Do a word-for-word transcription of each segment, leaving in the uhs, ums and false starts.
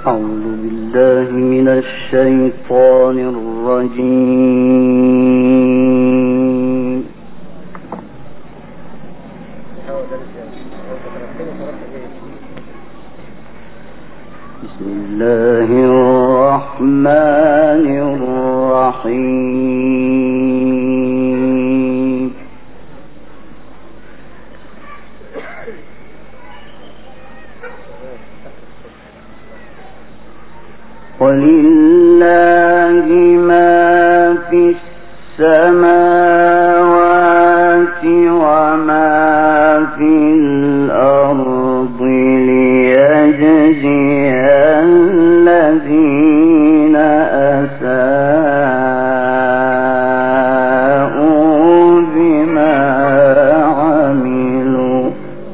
أعوذ بالله من الشيطان الرجيم. بسم الله الرحمن الرحيم. ولله ما في السماوات وما في الأرض ليجزي الذين أساءوا بما عملوا.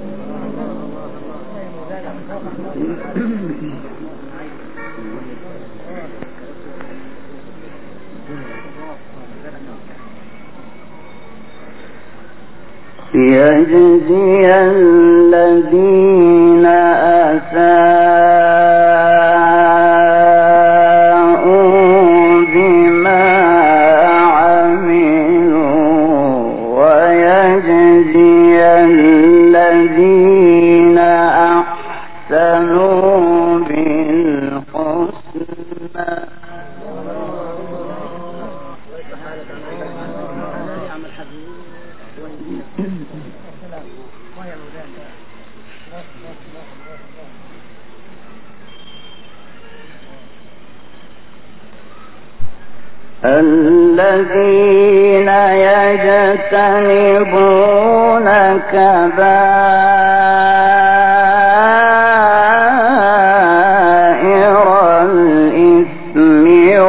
ليجزي الذين أساءوا بما عملوا ويجزي الذين أحسنوا بالحسنى. الذين يجتنبون كبائر الإثم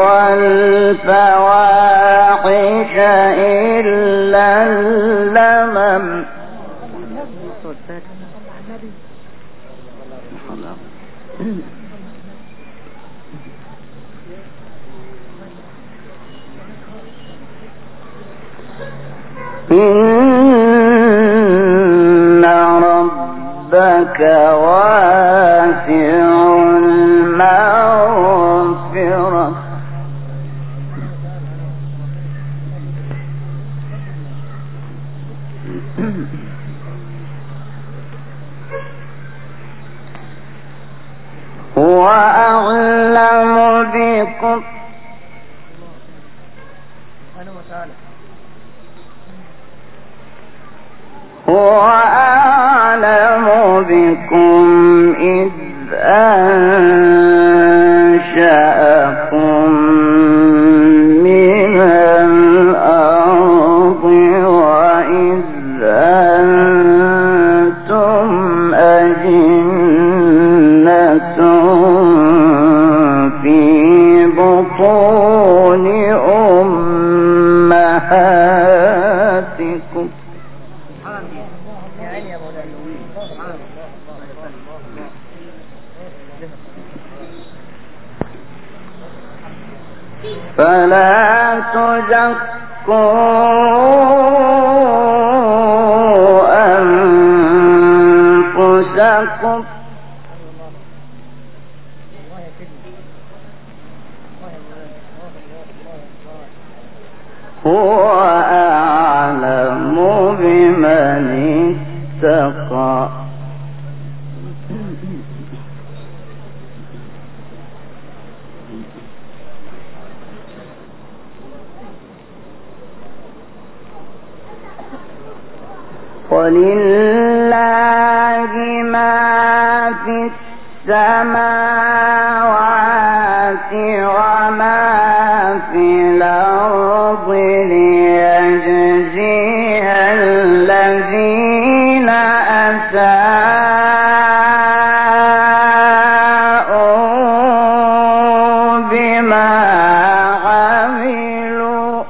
والفواحش إلا اللمم. إن ربك واسع المغفرة هو أعلم بكم هو أعلم بكم إذ أنشأكم من الأرض وإذ أنتم أجنة في بطون أمهاتكم. فلا تزكوا أنفسكم هو أعلم بمن اتقى. ولله ما في السماوات وما في الأرض ليجزي الذين أساءوا بما عملوا.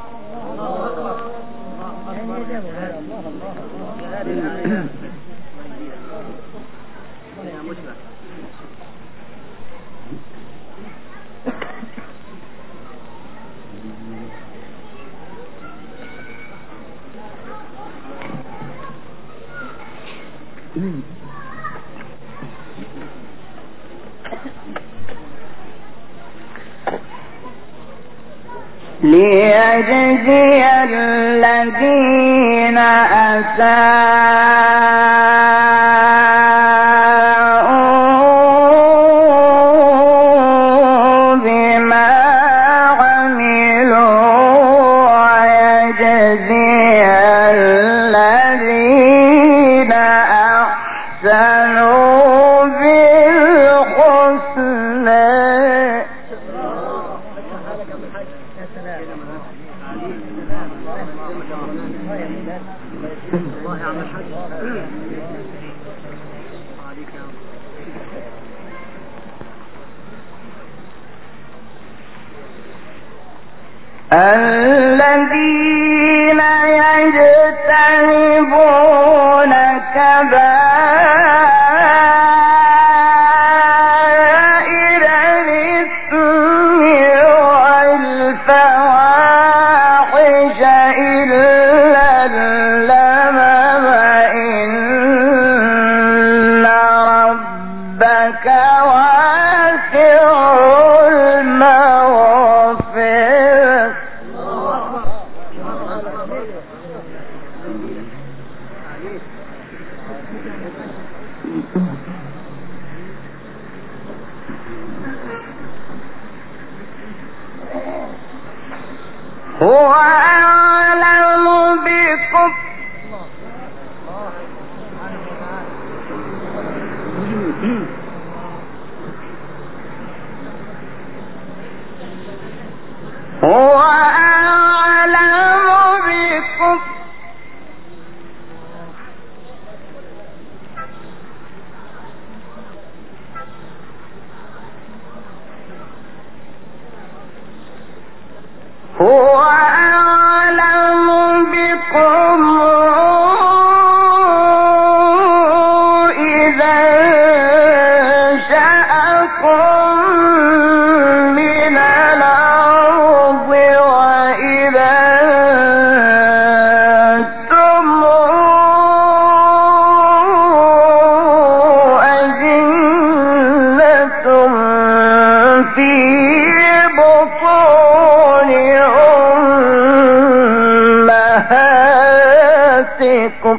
ليجزي الذين أساءوا بما عملوا ويجزي الذين أحسنوا بالحسنى. الذين يجتنبون كبائر الإثم والفواحش إلا اللمم إن ربك واسع المغفرة. هو أعلم بكم هو أعلم بكم هو أعلم بكم إذا انشأكم من الأرض وإذا أنتم أجنة في بطون أمهاتكم.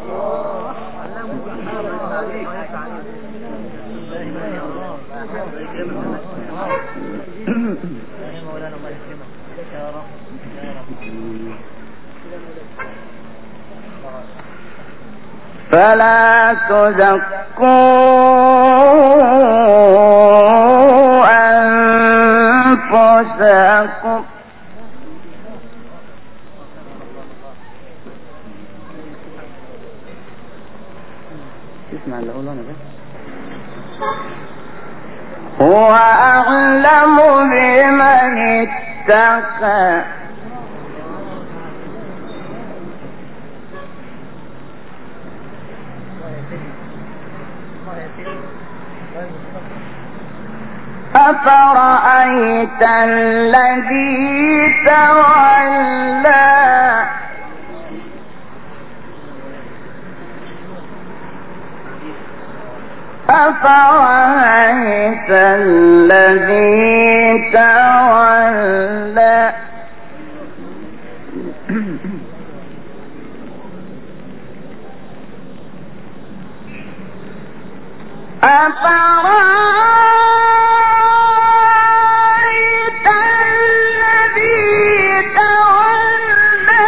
فلا تزكوا أنفسكم هو أعلم بمن اتقى. أفرأيت الذي تولى أفرأيت الذي تولى أفرأيت الذي تولى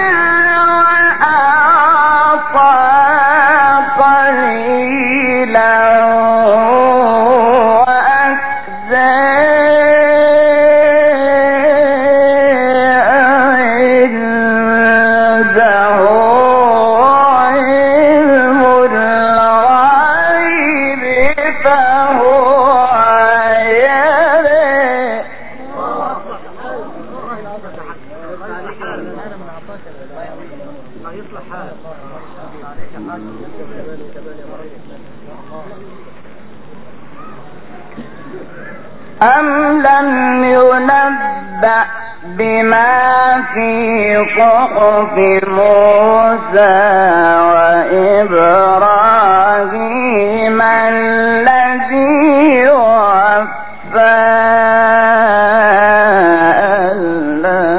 وأعطى قليلا وأكدى عنده علم الغيب فهو يرى. أم لم ينبأ بما في صحف موسى وإبراهيم الذي وفى ألا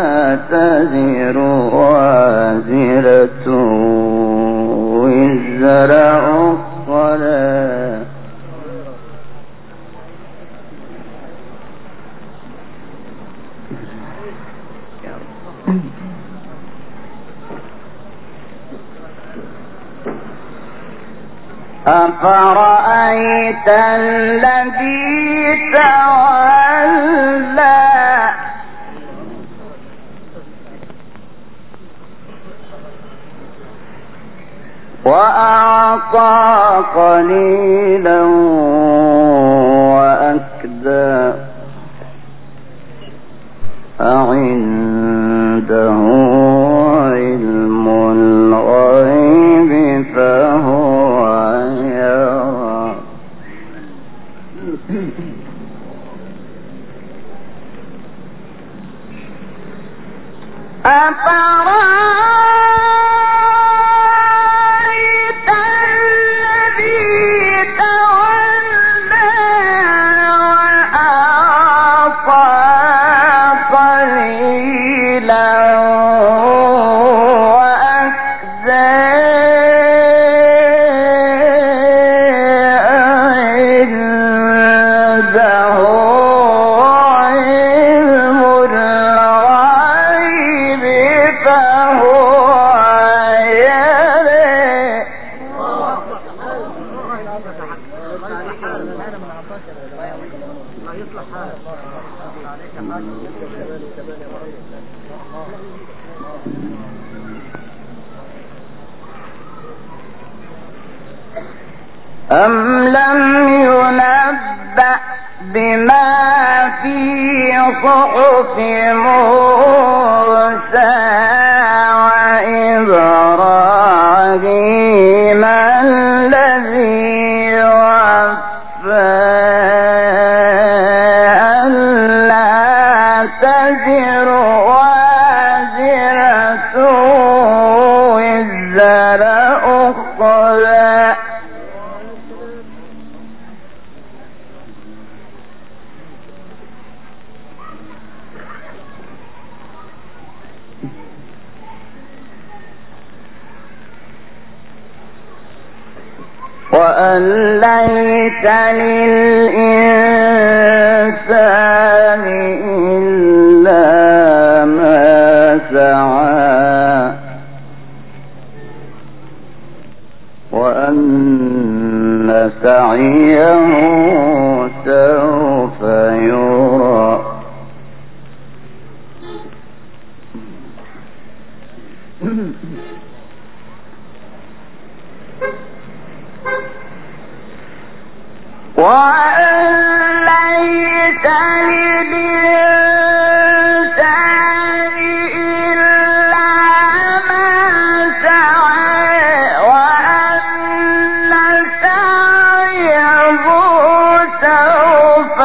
أفرأيت الذي تولى وأعطى قليلا وأكدى أعنده علم الغيب فهو يرى أفرأيت الذي تولى وأعطى قليلا وأكدى عنده علم الغيب فهو يرى أم لم ينبأ بما في صحف موسى وإبراهيم الذي وفى ألا تزر وازرة وزر أخرى وأن ليس للإنسان إلا ما سعى وأن سعيه سوف يرى وأن ليس للإنسان إلا ما سعى وأن سعيه سوف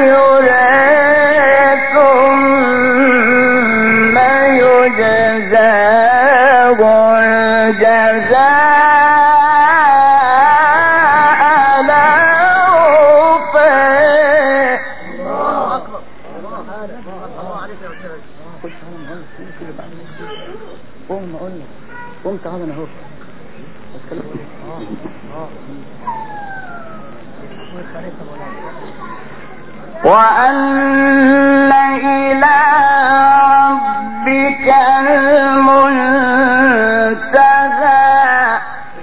يرى ثم يجزاه الجزاء قوم اقول لك قوم تعال انا اهو وأن إلى ربك المنتهى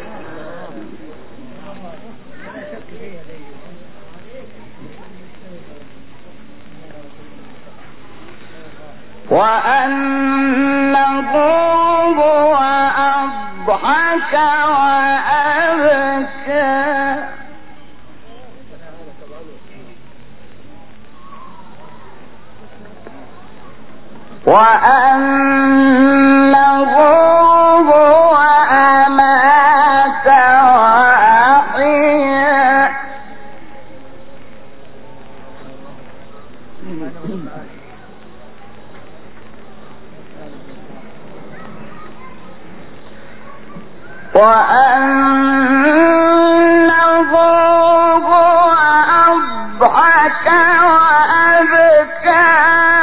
وأنه هو أضحك وأبكى وأنه هو أمات وأحيا وأنه هو أضحك وأبكى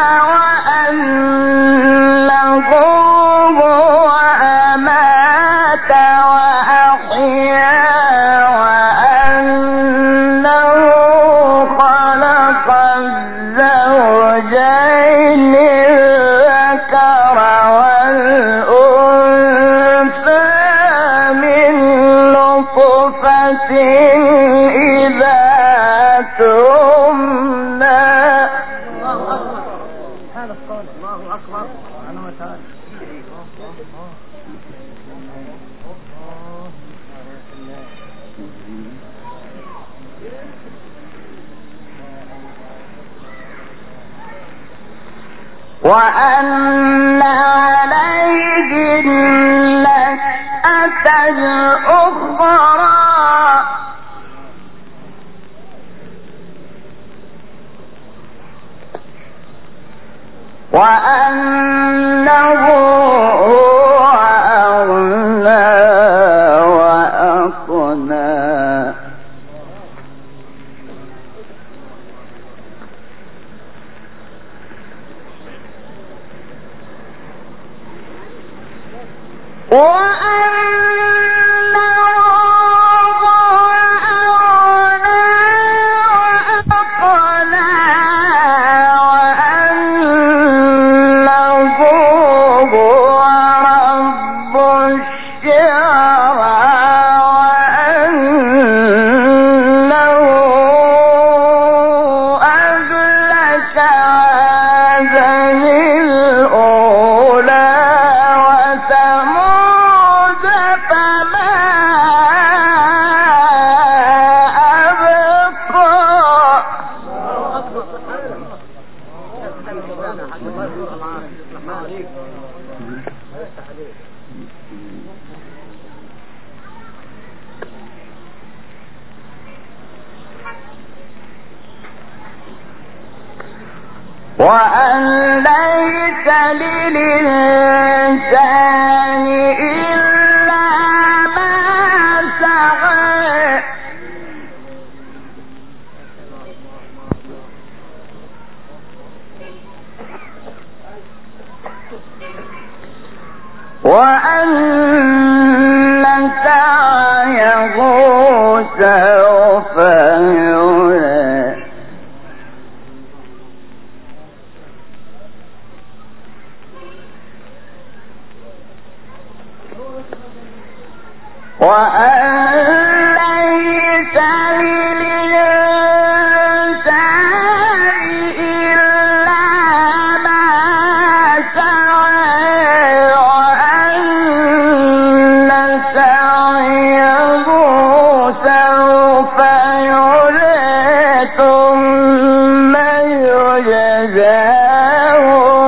وأنه هو أمات وأحيا وأنه خلق الزوجين الذكر وأن عليه النشأة الأخرى وأنه هو أغنى وأقنى وأن ليس للإنسان إلا ما سعى وأن سعيه سوف يرى وأن ليس للإنسان إلا ما سعى وأن سعيه سوف يرى ثم يجزاه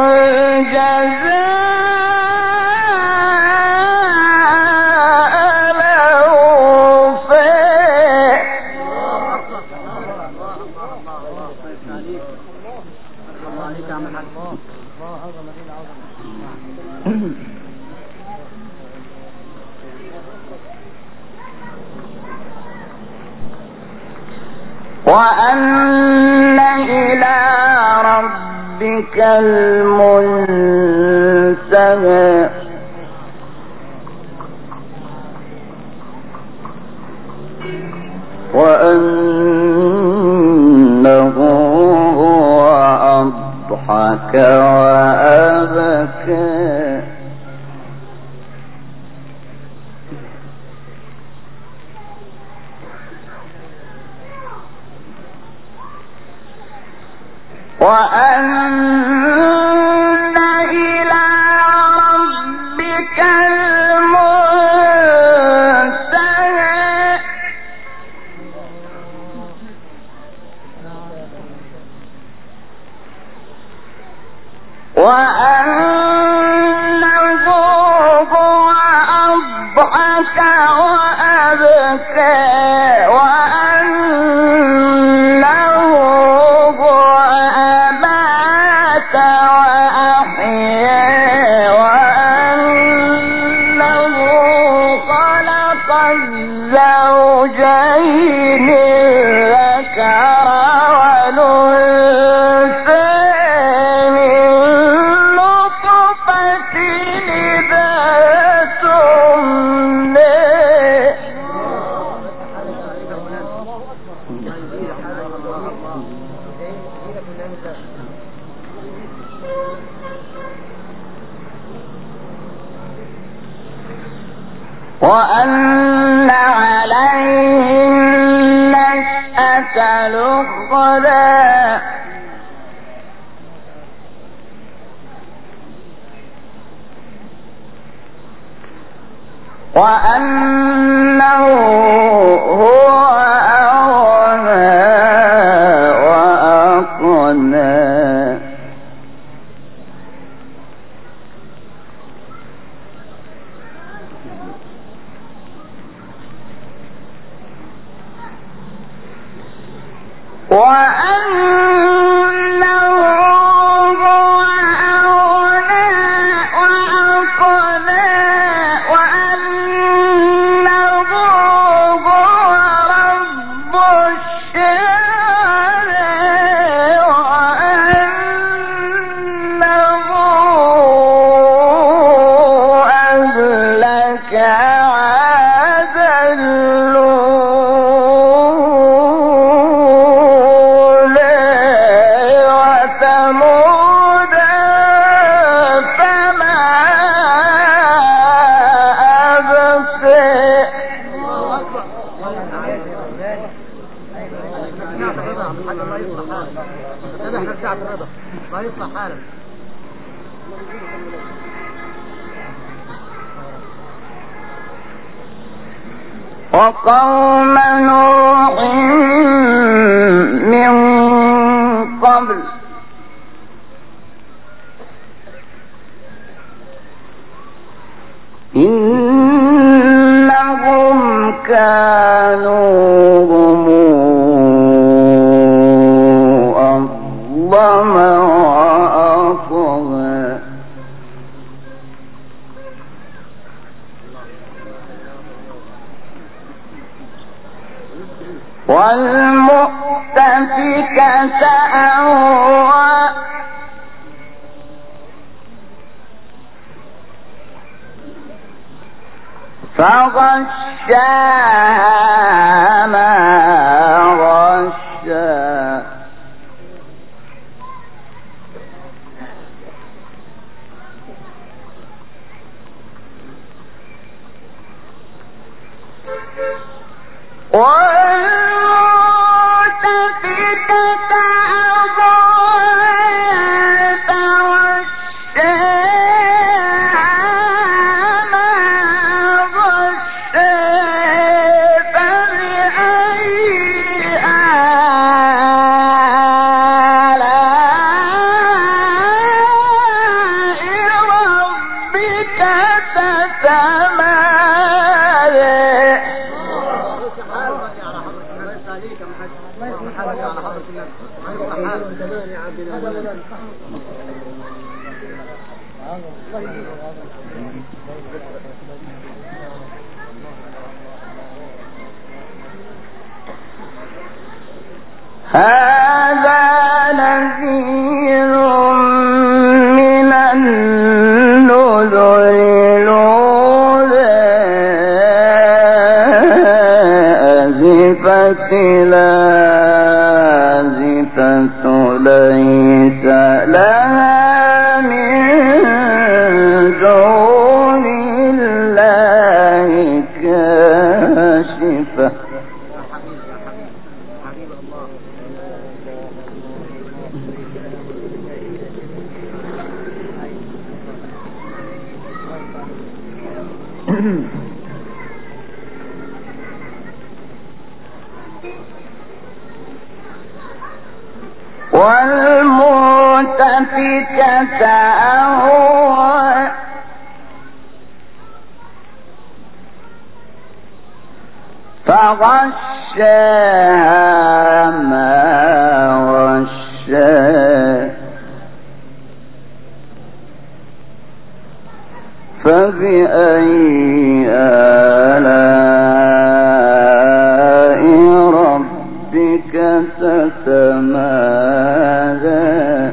وأن إلى ربك المنتهى وأنه هو أضحك وأبكى وأن إلى ربك المنتهى وأنه هو أضحك وأبكى الزوجين الذكر والأنثى من نطفة إذا تمنى وأن عليه النشأة الأخرى وأنه هو أغنى وأقنى احنا بتاعت الرضا ما يطلع حالا. وقوم نوح من قبل إنهم كانوا هم أظلم وأطغى والمؤتفكة أهوى فغشاها ما غشا والمؤتفكة هذا نذير من النذر الأولى أزفت لازفة ليس لها من دون الله كاشفة والمؤتفكة أهوى فغشاها ما غشا فبأي آلاء ربك تتمارى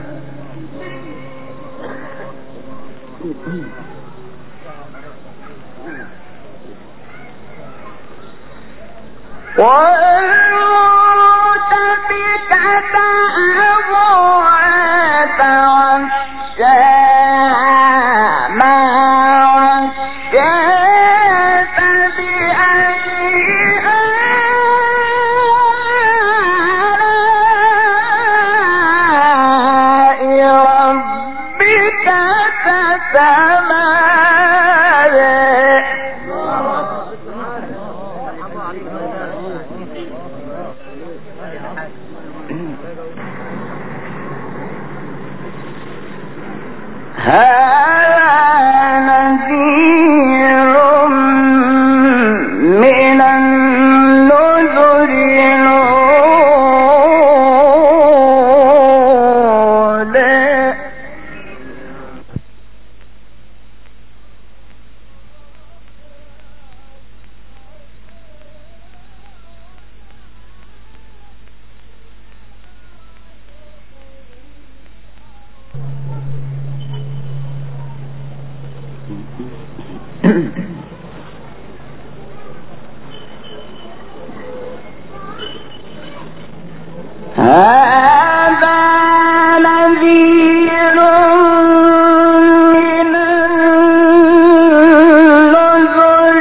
والمؤتفكة أهوى فغشاها ما غشا فبأي آلاء ربك تتمارى هذا نذير من النذر الأولى هذا نذير من النذر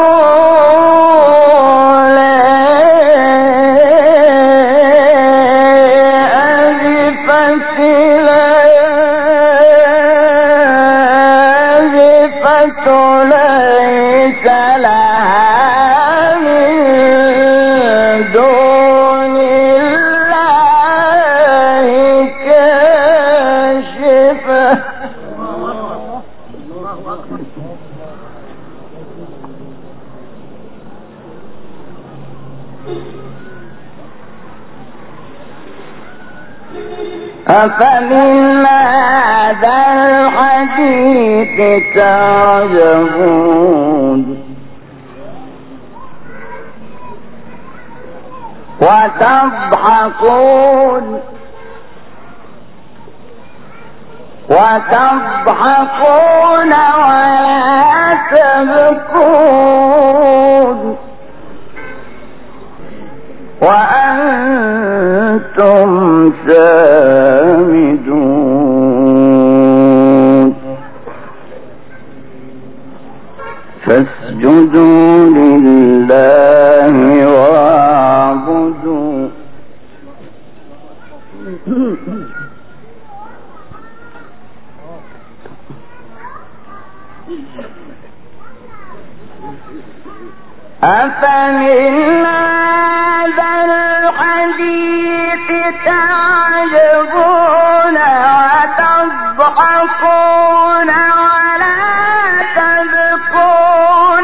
الأولى أفمن هذا الحديث تعجبون وتضحكون وتضحكون ولا تبكون وأنتم سامدون فاسجدوا لله واعبدوا أفمن هذا الحديث تعجبون وتضحكون ولا تبكون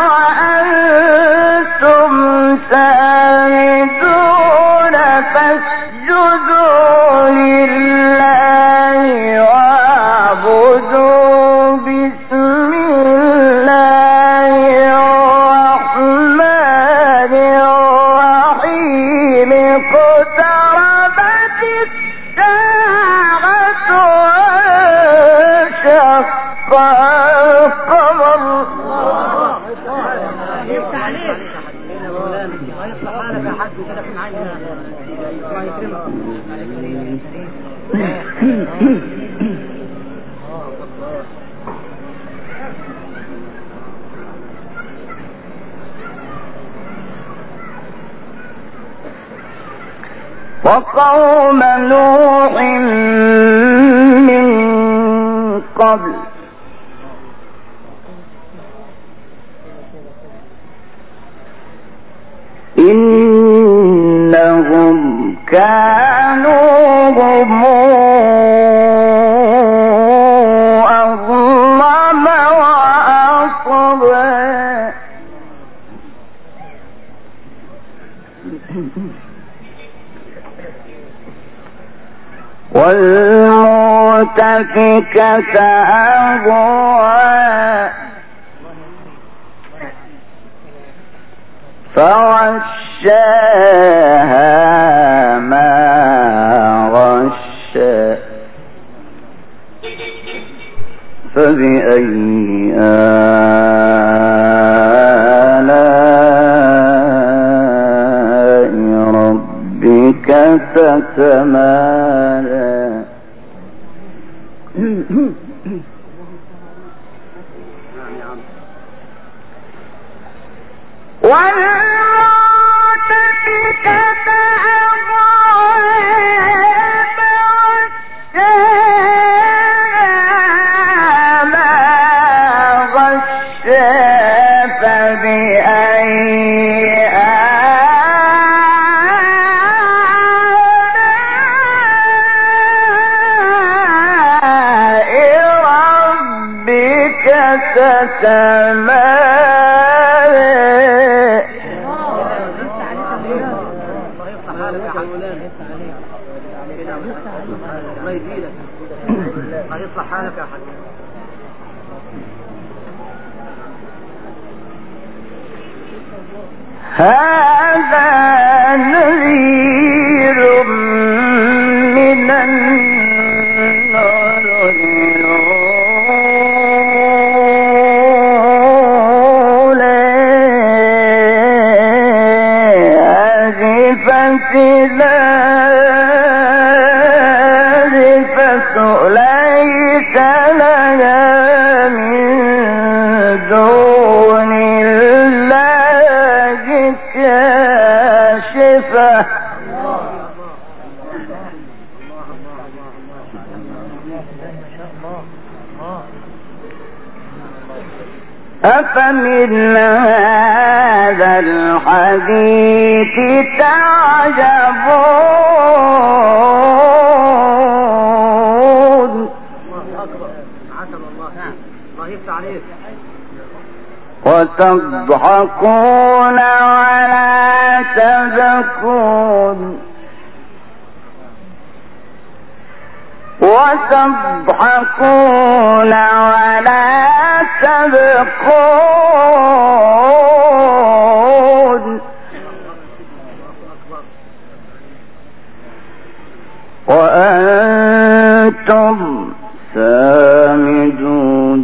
وأنتم سامدون فاسجدوا لله واعبدوا بسم الله الرحمن الرحيم اقتربت الساعة وانشق القمر وقوم نوح من قبل إنهم كانوا هم أظلم وأطغى والمؤتفكة أهوى فغشاها ما غشى فبأي آلاء ربك تتمارى والمؤتفكة هذا نذير من النذر الأولى أزفت الآزفة ليس لها من دون الله كاشفة أفمن هذا الحديث تعجبون وتضحكون ولا تبكون وتضحكون ولا تبقون وأنتم سامدون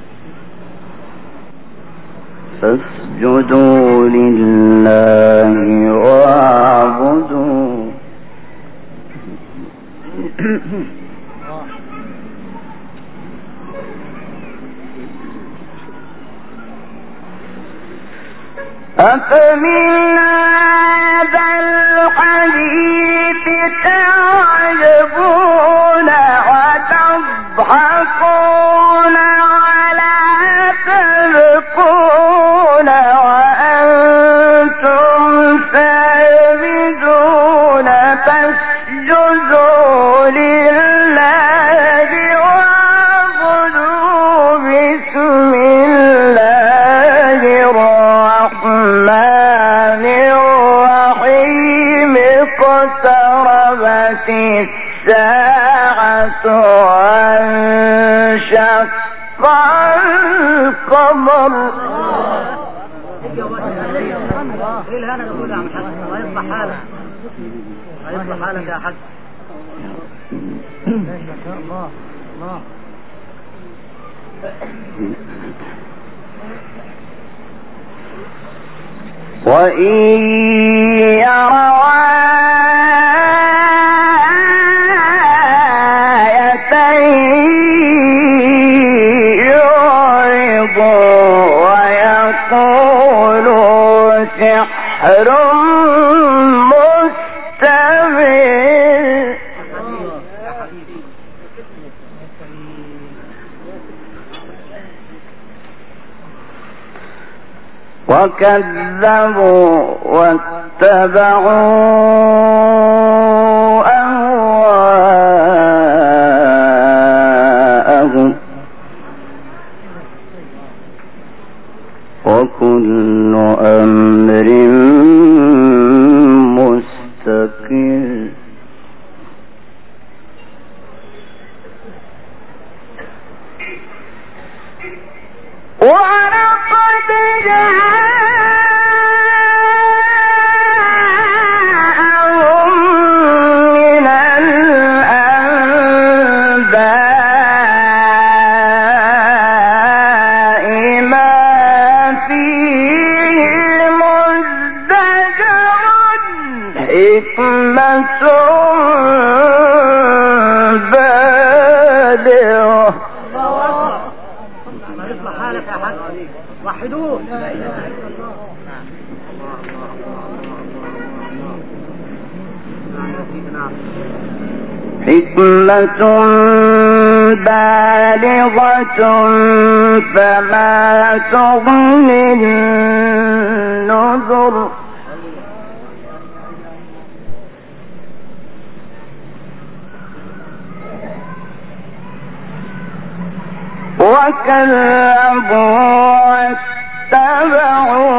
فاسجدوا لله واعبدوا أفمن هذا الحديث تعجبون وتضحكون ولا تبكون وأنتم سامدون فاسجدوا لله واعبدوا بسم الله الرحمن الرحيم اقتربت الساعة وانشق القمر. ايه الهنا نقول يا عم حاج الله يصلح حالك الله يصلح حالك يا حاج ما شاء الله الله وإن يروا آية يعرضوا ويقولوا سحر مستمر وكذبوا واتبعوا أهواءهم وكل أمر مستقر ولقد جاءهم من الأنباء ما فيه مزدجر حكمة بالغة. وحدوه حكمة بالغة فما تغني النذر وكذبوا واتبعوا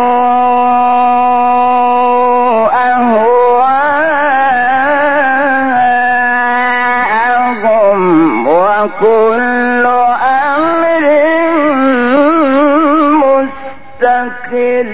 أهواءهم وكل أمر مستقل.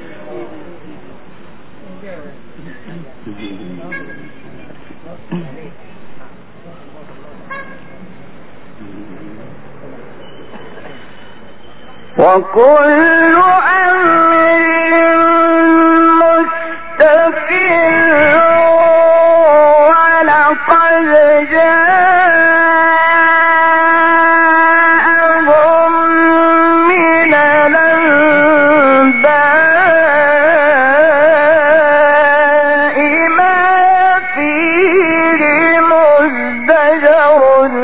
وكل أمر مستقر ولقد جاءهم من الأنباء ما فيه مزدجر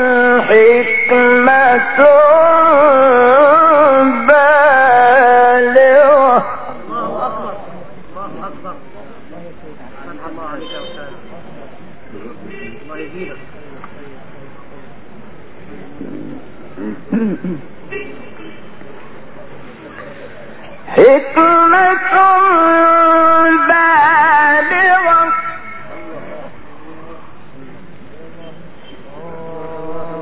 حكمة حكمة بالغة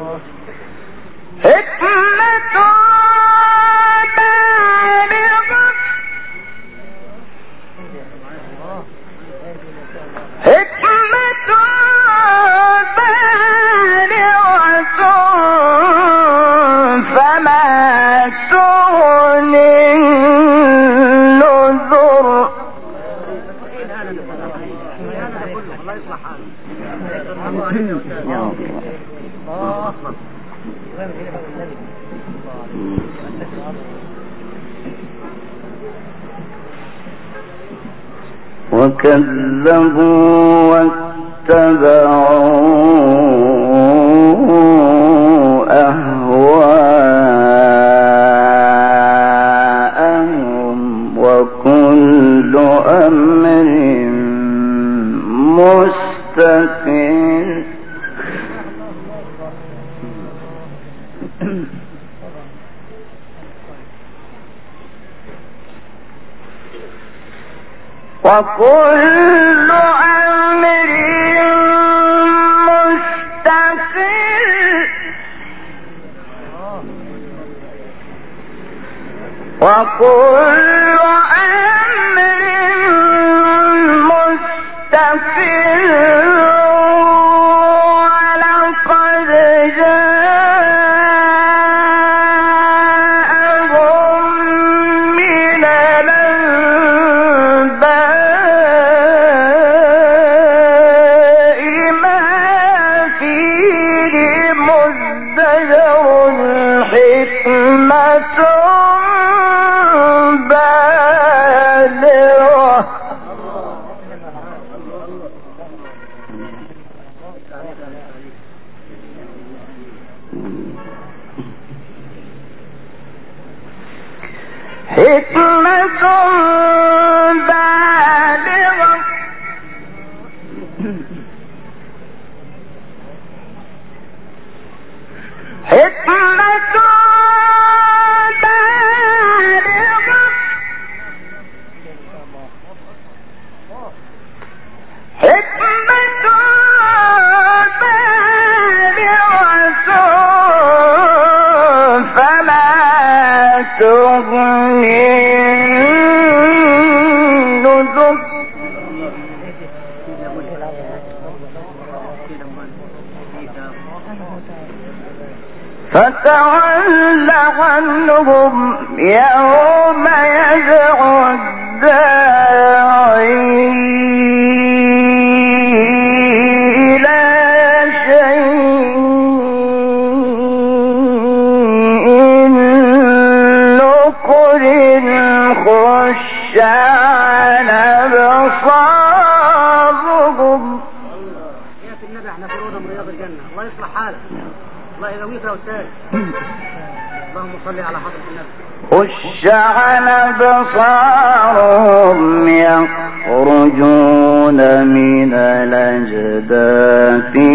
وكذبوا واتبعوا أهواءهم وكل أمر مستقيم. وكل أمر مستقر وكل أمر مستقر ولقد جاءهم من الأنباء ما فيه مزدجر حكمة بالغة. حكمة بالغة حكمة بالغة حكمة بالغة فما تغني النذر. فتول عنهم يوم يدعو الداعي إلى شيء نكر خش على أبصارهم. يا في النبي احنا في روضة من رياض الجنة. الله يصلح حالك، الله يقويك يا أستاذ. اللهم صل على حضرة النبي. خش على أبصارهم يخرجون من الأجداث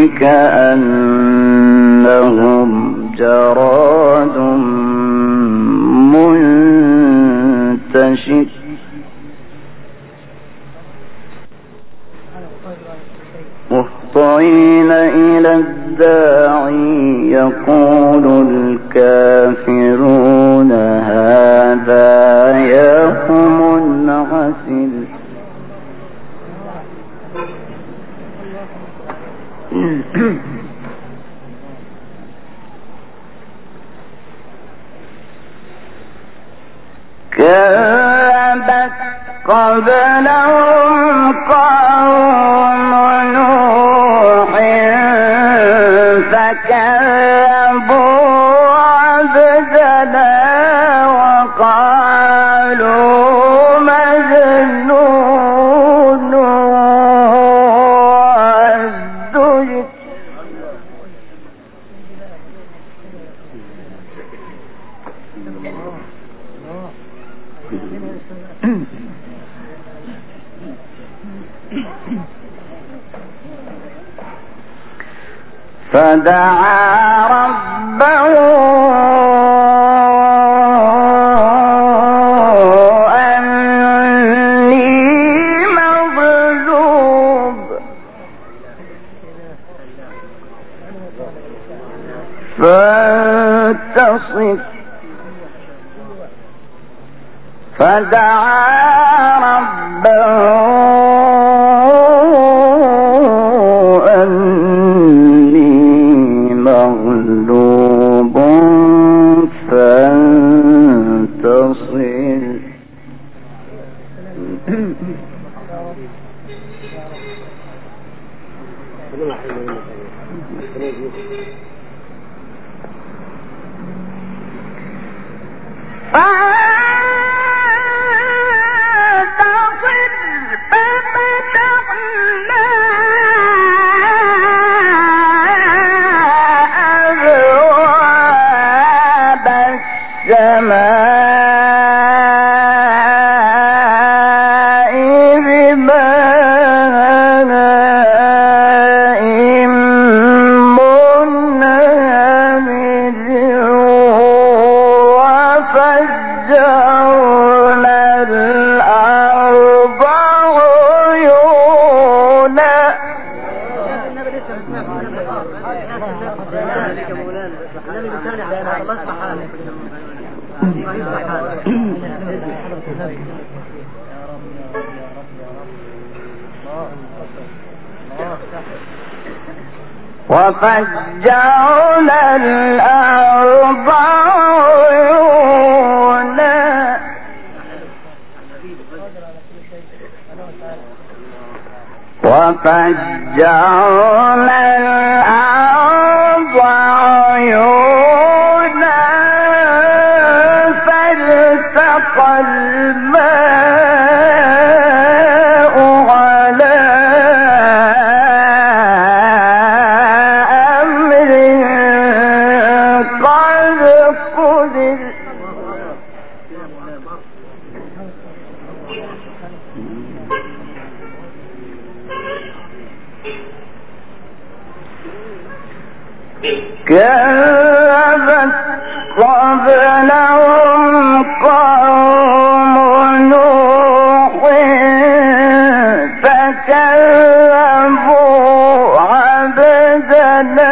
كأنهم جراد منتشر مهطعين إلى الداعي يقول الكافرون هذا يوم عسر. كذبت قبلهم قوم نوح فكذبوا عبدنا وقالوا مجنون وازدجر. فدعا ربه أني مغلوب فانتصر. فدعا ربه أني مغلوب فانتصر. وفجرنا الأرض عيونا وفجرنا الأرض عيونا فالتقى الماء على أمر قد قدر كذبت قبلهم قوم نوح فكذبوا عبدنا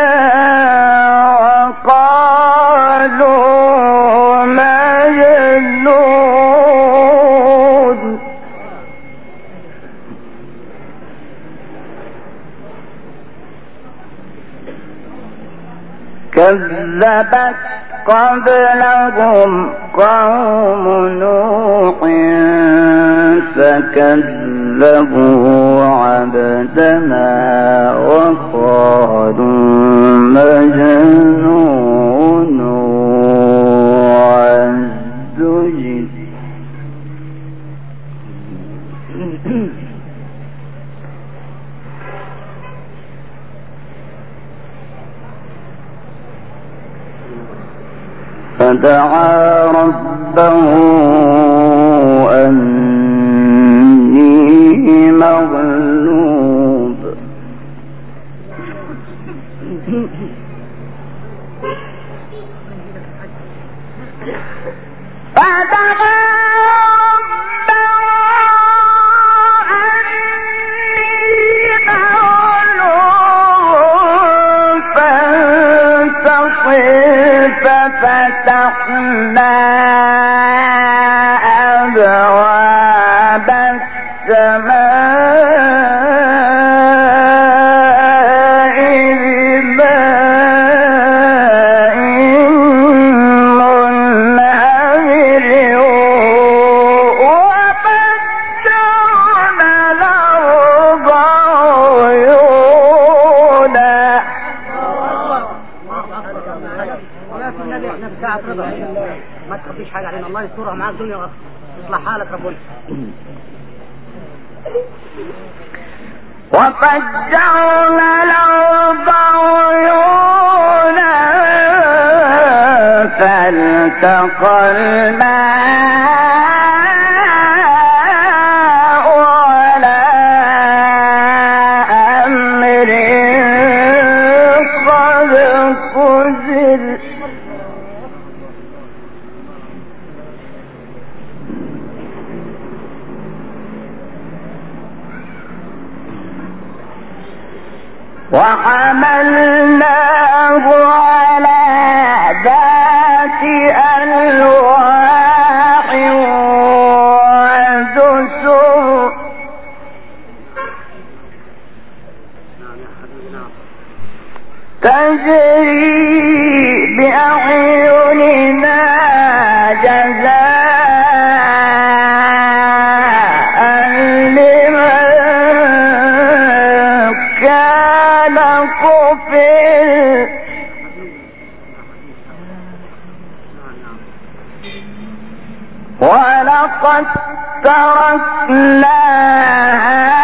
وقالوا مجنون كذبت قبلهم قوم نوح فكذبوا عبدنا وقالوا مجنون وازدجر فدعا ربه أني مغلوب فدعا ففتحنا أبواب السماء بماء منهمر وفجرنا الأرض عيونا. احنا في ساعة رضا ما تخبيش حاجة علينا، الله يسترها معاك دنيا واخرة، اصلح حالك ربنا. وفجرنا الأرض عيونا فالتقى الماء على أمر قد قدر وحملناه على ذات ألواح ودسر تجري بأعيننا جزاء لمن كان قبل غافل ولقد تركناها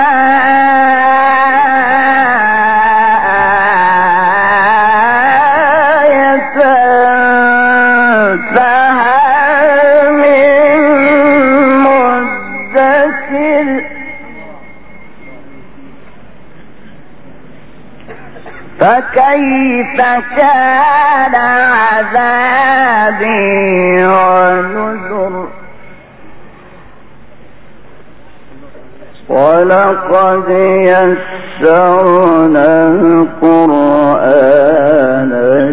فكيف كان عذابي ونذر ولقد يسرنا القرآن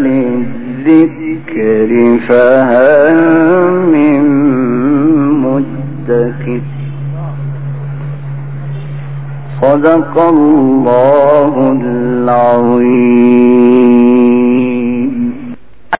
للذكر فهل من مدكر صدق الله العظيم.